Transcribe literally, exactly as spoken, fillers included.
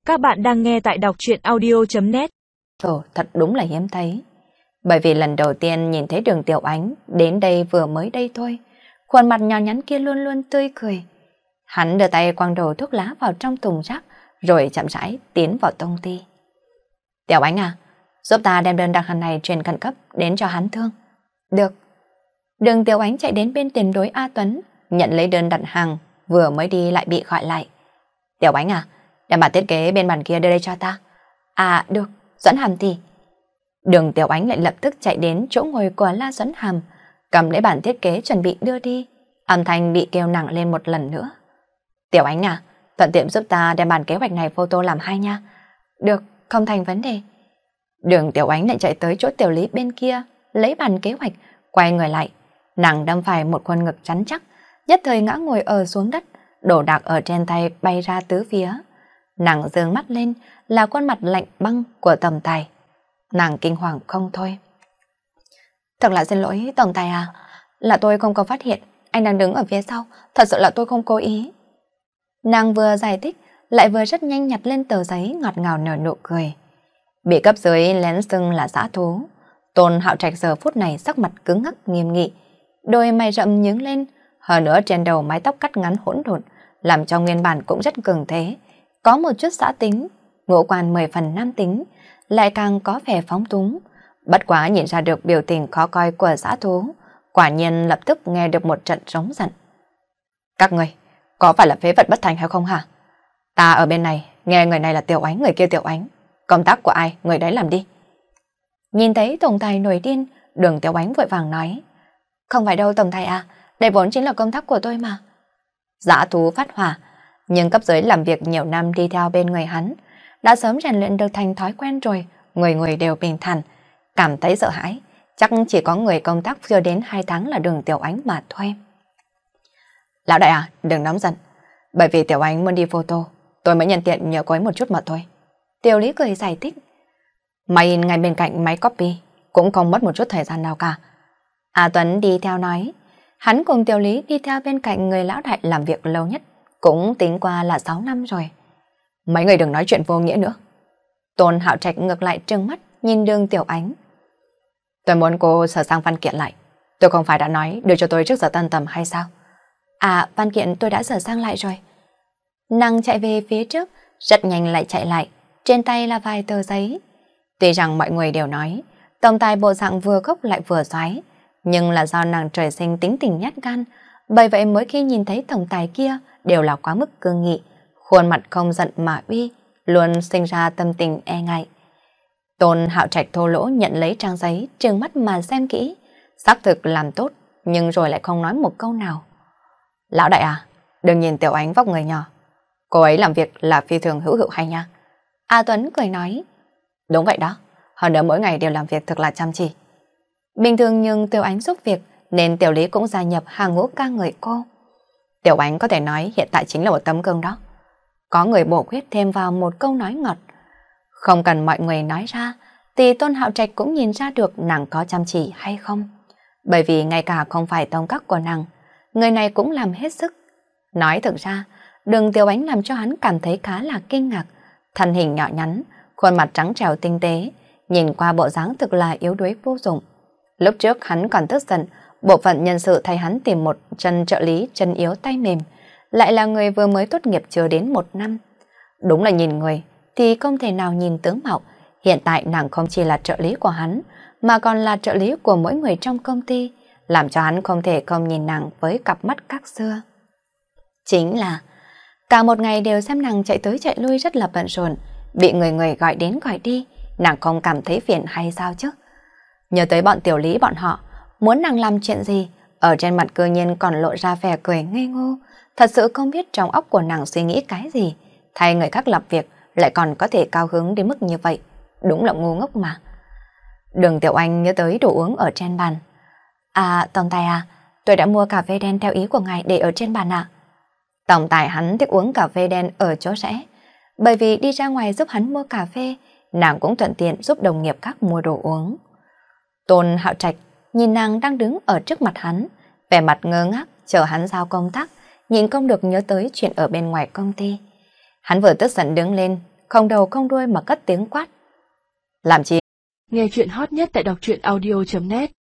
Các bạn đang nghe tại đọc truyện audio chấm net. Ồ, thật đúng là hiếm thấy. Bởi vì lần đầu tiên nhìn thấy Đường Tiểu Ánh đến đây vừa mới đây thôi, khuôn mặt nhỏ nhắn kia luôn luôn tươi cười. Hắn đưa tay quăng đầu thuốc lá vào trong thùng rác, rồi chậm rãi tiến vào công ty. Tiểu Ánh à, giúp ta đem đơn đặt hàng này truyền khẩn cấp đến cho hắn Thương. Được. Đường Tiểu Ánh chạy đến bên tiền đối A Tuấn, nhận lấy đơn đặt hàng, vừa mới đi lại bị gọi lại. Tiểu Ánh à, đem bản thiết kế bên bàn kia đưa đây cho ta. À được, Doãn Hàm thì. Đường Tiểu Ánh lại lập tức chạy đến chỗ ngồi của La Doãn Hàm, cầm lấy bản thiết kế chuẩn bị đưa đi. Âm thanh bị kêu nặng lên một lần nữa. Tiểu Ánh à, thuận tiện giúp ta đem bản kế hoạch này photo làm hai nha. Được, không thành vấn đề. Đường Tiểu Ánh lại chạy tới chỗ Tiểu Lý bên kia, lấy bản kế hoạch, quay người lại. Nàng đâm phải một khuôn ngực rắn chắc, nhất thời ngã ngồi ở xuống đất, đồ đạc ở trên tay bay ra tứ phía. Nàng giương mắt lên là khuôn mặt lạnh băng của Tổng Tài. Nàng kinh hoàng không thôi. Thật là xin lỗi Tổng Tài à, là tôi không có phát hiện anh đang đứng ở phía sau, thật sự là tôi không cố ý. Nàng vừa giải thích lại vừa rất nhanh nhặt lên tờ giấy ngọt ngào nở nụ cười. Bị cấp dưới lén xưng là dã thú, Tôn Hạo Trạch giờ phút này sắc mặt cứng ngắc nghiêm nghị, đôi mày rậm nhướng lên, hơn nữa trên đầu mái tóc cắt ngắn hỗn độn, làm cho nguyên bản cũng rất cường thế, có một chút xã tính, ngũ quan mười phần nam tính, lại càng có vẻ phóng túng. Bất quá nhìn ra được biểu tình khó coi của dã thú, quả nhiên lập tức nghe được một trận rống giận. Các người, có phải là phế vật bất thành hay không hả? Ta ở bên này, nghe người này là Tiểu Ánh, người kia Tiểu Ánh. Công tác của ai, người đấy làm đi. Nhìn thấy Tổng Tài nổi điên, Đường Tiểu Ánh vội vàng nói. Không phải đâu Tổng Tài à, đây vốn chính là công tác của tôi mà. Dã thú phát hỏa, nhưng cấp dưới làm việc nhiều năm đi theo bên người hắn, đã sớm rèn luyện được thành thói quen rồi, người người đều bình thản, cảm thấy sợ hãi, chắc chỉ có người công tác chưa đến hai tháng là Đường Tiểu Ánh mà thôi. Lão đại à, đừng nóng giận, bởi vì Tiểu Ánh muốn đi photo, tôi mới nhận tiện nhờ cô ấy một chút mà thôi. Tiểu Lý cười giải thích. Máy in ngay bên cạnh máy copy, cũng không mất một chút thời gian nào cả. A Tuấn đi theo nói, hắn cùng Tiểu Lý đi theo bên cạnh người lão đại làm việc lâu nhất, cũng tính qua là sáu năm rồi. Mấy người đừng nói chuyện vô nghĩa nữa. Tôn Hạo Trạch ngược lại trừng mắt nhìn Đường Tiểu Ánh. Tôi muốn cô sửa sang văn kiện lại. Tôi không phải đã nói đưa cho tôi trước giờ tan tầm hay sao? À, văn kiện tôi đã sửa sang lại rồi. Nàng chạy về phía trước, rất nhanh lại chạy lại. Trên tay là vài tờ giấy. Tuy rằng mọi người đều nói Tổng Tài bộ dạng vừa gốc lại vừa xoái, nhưng là do nàng trời sinh tính tình nhát gan, bởi vậy mỗi khi nhìn thấy Tổng Tài kia đều là quá mức cương nghị, khuôn mặt không giận mà uy, luôn sinh ra tâm tình e ngại. Tôn Hạo Trạch thô lỗ nhận lấy trang giấy, trừng mắt mà xem kỹ, xác thực làm tốt, nhưng rồi lại không nói một câu nào. Lão đại à, đừng nhìn Tiểu Ánh vóc người nhỏ, cô ấy làm việc là phi thường hữu hiệu hay nha. A Tuấn cười nói, đúng vậy đó, hơn nữa mỗi ngày đều làm việc thật là chăm chỉ. Bình thường nhưng Tiểu Ánh giúp việc, nên Tiểu Lý cũng gia nhập hàng ngũ ca ngợi cô. Tiểu Ánh có thể nói hiện tại chính là một tấm gương đó. Có người bổ khuyết thêm vào một câu nói ngọt. Không cần mọi người nói ra, thì Tôn Hạo Trạch cũng nhìn ra được nàng có chăm chỉ hay không. Bởi vì ngay cả không phải tông các của nàng, người này cũng làm hết sức. Nói thực ra, Đường Tiểu Ánh làm cho hắn cảm thấy khá là kinh ngạc. Thân hình nhỏ nhắn, khuôn mặt trắng trẻo tinh tế, nhìn qua bộ dáng thực là yếu đuối vô dụng. Lúc trước hắn còn tức giận, bộ phận nhân sự thay hắn tìm một chân trợ lý chân yếu tay mềm, lại là người vừa mới tốt nghiệp chưa đến một năm. Đúng là nhìn người thì không thể nào nhìn tướng mạo. Hiện tại nàng không chỉ là trợ lý của hắn, mà còn là trợ lý của mỗi người trong công ty, làm cho hắn không thể không nhìn nàng với cặp mắt khác xưa. Chính là cả một ngày đều xem nàng chạy tới chạy lui rất là bận rộn, bị người người gọi đến gọi đi, nàng không cảm thấy phiền hay sao chứ? Nhớ tới bọn Tiểu Lý bọn họ, muốn nàng làm chuyện gì, ở trên mặt cơ nhiên còn lộ ra vẻ cười ngây ngô, thật sự không biết trong óc của nàng suy nghĩ cái gì, thay người khác làm việc lại còn có thể cao hứng đến mức như vậy, đúng là ngu ngốc mà. Đường Tiểu Anh nhớ tới đồ uống ở trên bàn. À, Tổng Tài à, tôi đã mua cà phê đen theo ý của ngài để ở trên bàn ạ. Tổng Tài hắn thích uống cà phê đen ở chỗ rẽ, bởi vì đi ra ngoài giúp hắn mua cà phê, nàng cũng thuận tiện giúp đồng nghiệp khác mua đồ uống. Tôn Hạo Trạch nhìn nàng đang đứng ở trước mặt hắn, vẻ mặt ngơ ngác chờ hắn giao công tác, nhìn không được nhớ tới chuyện ở bên ngoài công ty. Hắn vừa tức giận đứng lên, không đầu không đuôi mà cất tiếng quát. Làm chi? Nghe chuyện hot nhất tại đọc truyện audio chấm net